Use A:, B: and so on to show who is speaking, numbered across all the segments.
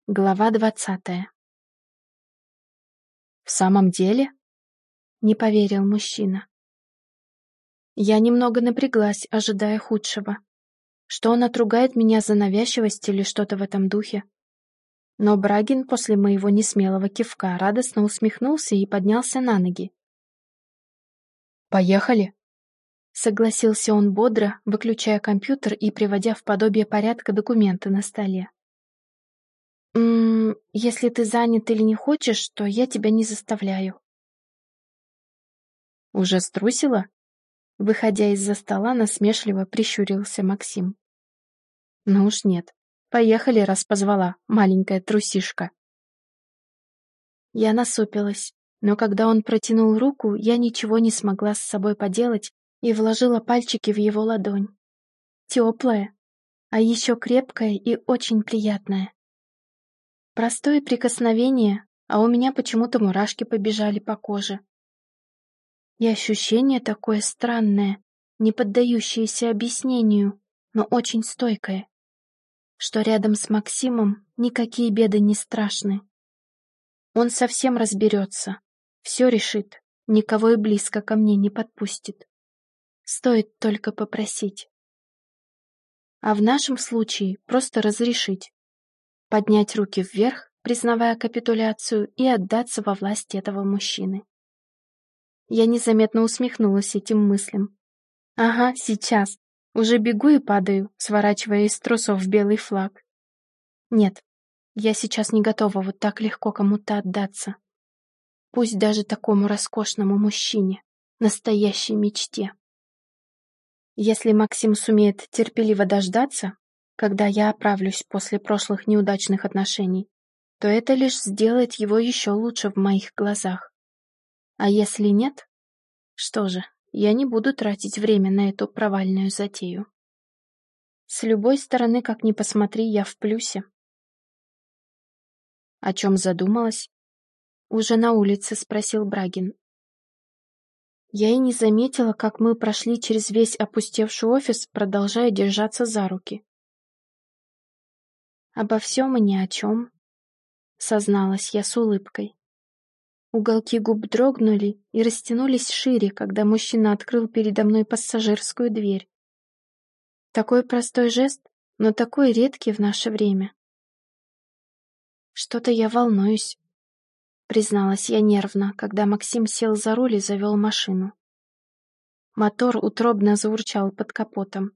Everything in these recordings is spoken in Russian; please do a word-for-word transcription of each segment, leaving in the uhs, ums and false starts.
A: Глава двадцатая. «В самом деле?» — не поверил мужчина. Я немного напряглась, ожидая худшего. Что он отругает меня за навязчивость или что-то в этом духе. Но Брагин после моего несмелого кивка радостно усмехнулся и поднялся на ноги. «Поехали!» — согласился он бодро, выключая компьютер и приводя в подобие порядка документы на столе. «М-м, если ты занят или не хочешь, то я тебя не заставляю». «Уже струсила?» Выходя из-за стола, насмешливо прищурился Максим. «Ну уж нет. Поехали, раз позвала, маленькая трусишка». Я насупилась, но когда он протянул руку, я ничего не смогла с собой поделать и вложила пальчики в его ладонь. Теплая, а еще крепкая и очень приятная. Простое прикосновение, а у меня почему-то мурашки побежали по коже. И ощущение такое странное, не поддающееся объяснению, но очень стойкое, что рядом с Максимом никакие беды не страшны. Он совсем разберется, все решит, никого и близко ко мне не подпустит. Стоит только попросить. А в нашем случае просто разрешить. Поднять руки вверх, признавая капитуляцию, и отдаться во власть этого мужчины. Я незаметно усмехнулась этим мыслям. Ага, сейчас. Уже бегу и падаю, сворачивая из трусов в белый флаг. Нет, я сейчас не готова вот так легко кому-то отдаться. Пусть даже такому роскошному мужчине, настоящей мечте. Если Максим сумеет терпеливо дождаться, когда я оправлюсь после прошлых неудачных отношений, то это лишь сделает его еще лучше в моих глазах. А если нет, что же, я не буду тратить время на эту провальную затею. С любой стороны, как ни посмотри, я в плюсе. О чем задумалась? Уже на улице спросил Брагин. Я и не заметила, как мы прошли через весь опустевший офис, продолжая держаться за руки. Обо всем и ни о чем, созналась я с улыбкой. Уголки губ дрогнули и растянулись шире, когда мужчина открыл передо мной пассажирскую дверь. Такой простой жест, но такой редкий в наше время. Что-то я волнуюсь, призналась я нервно, когда Максим сел за руль и завел машину. Мотор утробно заурчал под капотом.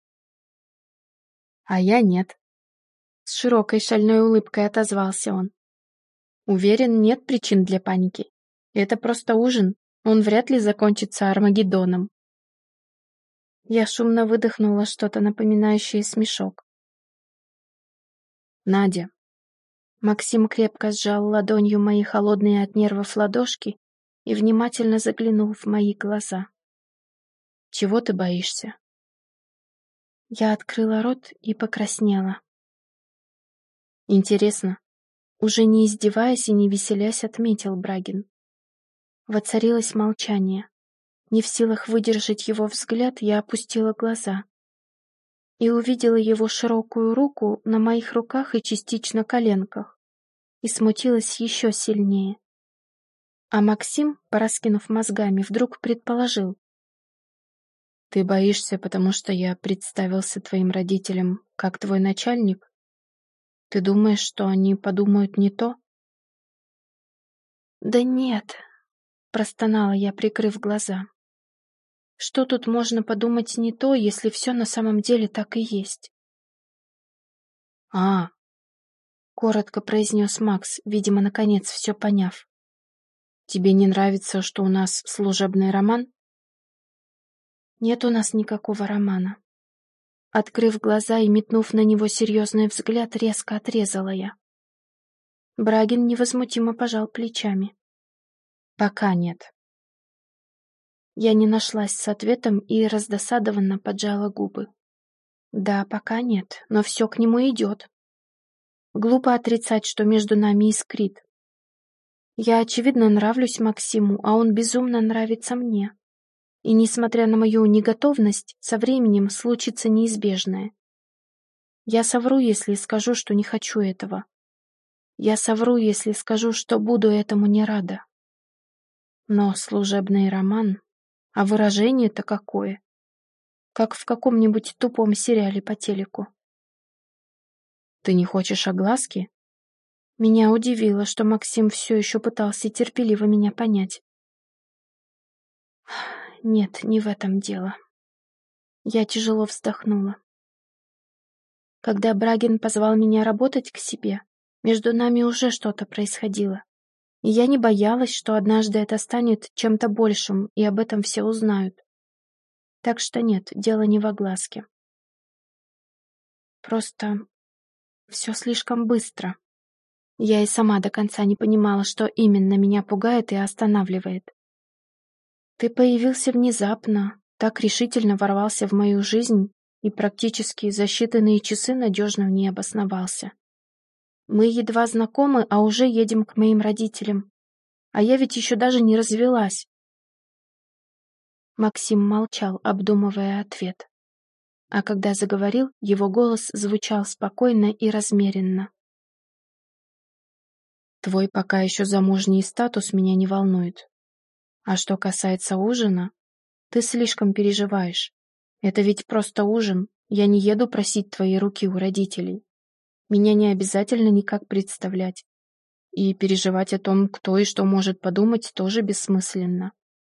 A: А я нет. С широкой шальной улыбкой отозвался он. Уверен, нет причин для паники. Это просто ужин, он вряд ли закончится Армагеддоном. Я шумно выдохнула что-то напоминающее смешок. Надя. Максим крепко сжал ладонью мои холодные от нервов ладошки и внимательно заглянул в мои глаза. Чего ты боишься? Я открыла рот и покраснела. Интересно, уже не издеваясь и не веселясь, отметил Брагин. Воцарилось молчание. Не в силах выдержать его взгляд, я опустила глаза и увидела его широкую руку на моих руках и частично коленках, и смутилась еще сильнее. А Максим, пораскинув мозгами, вдруг предположил. «Ты боишься, потому что я представился твоим родителям как твой начальник? Ты думаешь, что они подумают не то?» «Да нет», — простонала я, прикрыв глаза. «Что тут можно подумать не то, если все на самом деле так и есть?» «А», — коротко произнес Макс, видимо, наконец все поняв. «Тебе не нравится, что у нас служебный роман?» «Нет у нас никакого романа». Открыв глаза и метнув на него серьезный взгляд, резко отрезала я. Брагин невозмутимо пожал плечами. «Пока нет». Я не нашлась с ответом и раздосадованно поджала губы. Да, пока нет, но все к нему идет. Глупо отрицать, что между нами искрит. Я, очевидно, нравлюсь Максиму, а он безумно нравится мне. И, несмотря на мою неготовность, со временем случится неизбежное. Я совру, если скажу, что не хочу этого. Я совру, если скажу, что буду этому не рада. Но служебный роман, а выражение-то какое? Как в каком-нибудь тупом сериале по телеку. Ты не хочешь огласки? Меня удивило, что Максим все еще пытался терпеливо меня понять. Нет, не в этом дело. Я тяжело вздохнула. Когда Брагин позвал меня работать к себе, между нами уже что-то происходило. И я не боялась, что однажды это станет чем-то большим, и об этом все узнают. Так что нет, дело не в огласке. Просто все слишком быстро. Я и сама до конца не понимала, что именно меня пугает и останавливает. Ты появился внезапно, так решительно ворвался в мою жизнь и практически за считанные часы надежно в ней обосновался. Мы едва знакомы, а уже едем к моим родителям. А я ведь еще даже не развелась. Максим молчал, обдумывая ответ. А когда заговорил, его голос звучал спокойно и размеренно. Твой пока еще замужний статус меня не волнует. А что касается ужина, ты слишком переживаешь. Это ведь просто ужин. Я не еду просить твоей руки у родителей. Меня не обязательно никак представлять. И переживать о том, кто и что может подумать, тоже бессмысленно.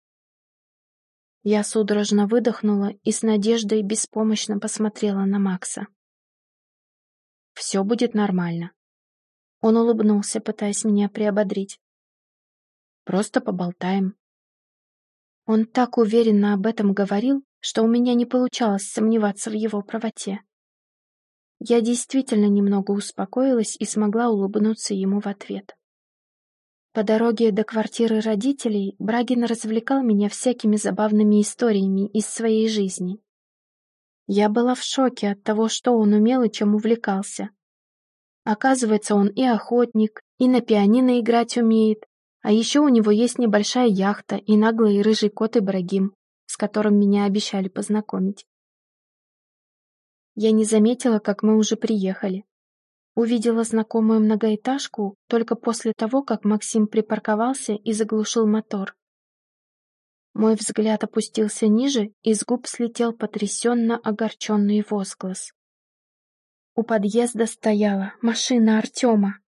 A: Я судорожно выдохнула и с надеждой беспомощно посмотрела на Макса. «Все будет нормально». Он улыбнулся, пытаясь меня приободрить. «Просто поболтаем». Он так уверенно об этом говорил, что у меня не получалось сомневаться в его правоте. Я действительно немного успокоилась и смогла улыбнуться ему в ответ. По дороге до квартиры родителей Брагин развлекал меня всякими забавными историями из своей жизни. Я была в шоке от того, что он умел и чем увлекался. Оказывается, он и охотник, и на пианино играть умеет, а еще у него есть небольшая яхта и наглый рыжий кот Ибрагим, с которым меня обещали познакомить. Я не заметила, как мы уже приехали. Увидела знакомую многоэтажку только после того, как Максим припарковался и заглушил мотор. Мой взгляд опустился ниже, и с губ слетел потрясенно огорченный возглас. У подъезда стояла машина Артема.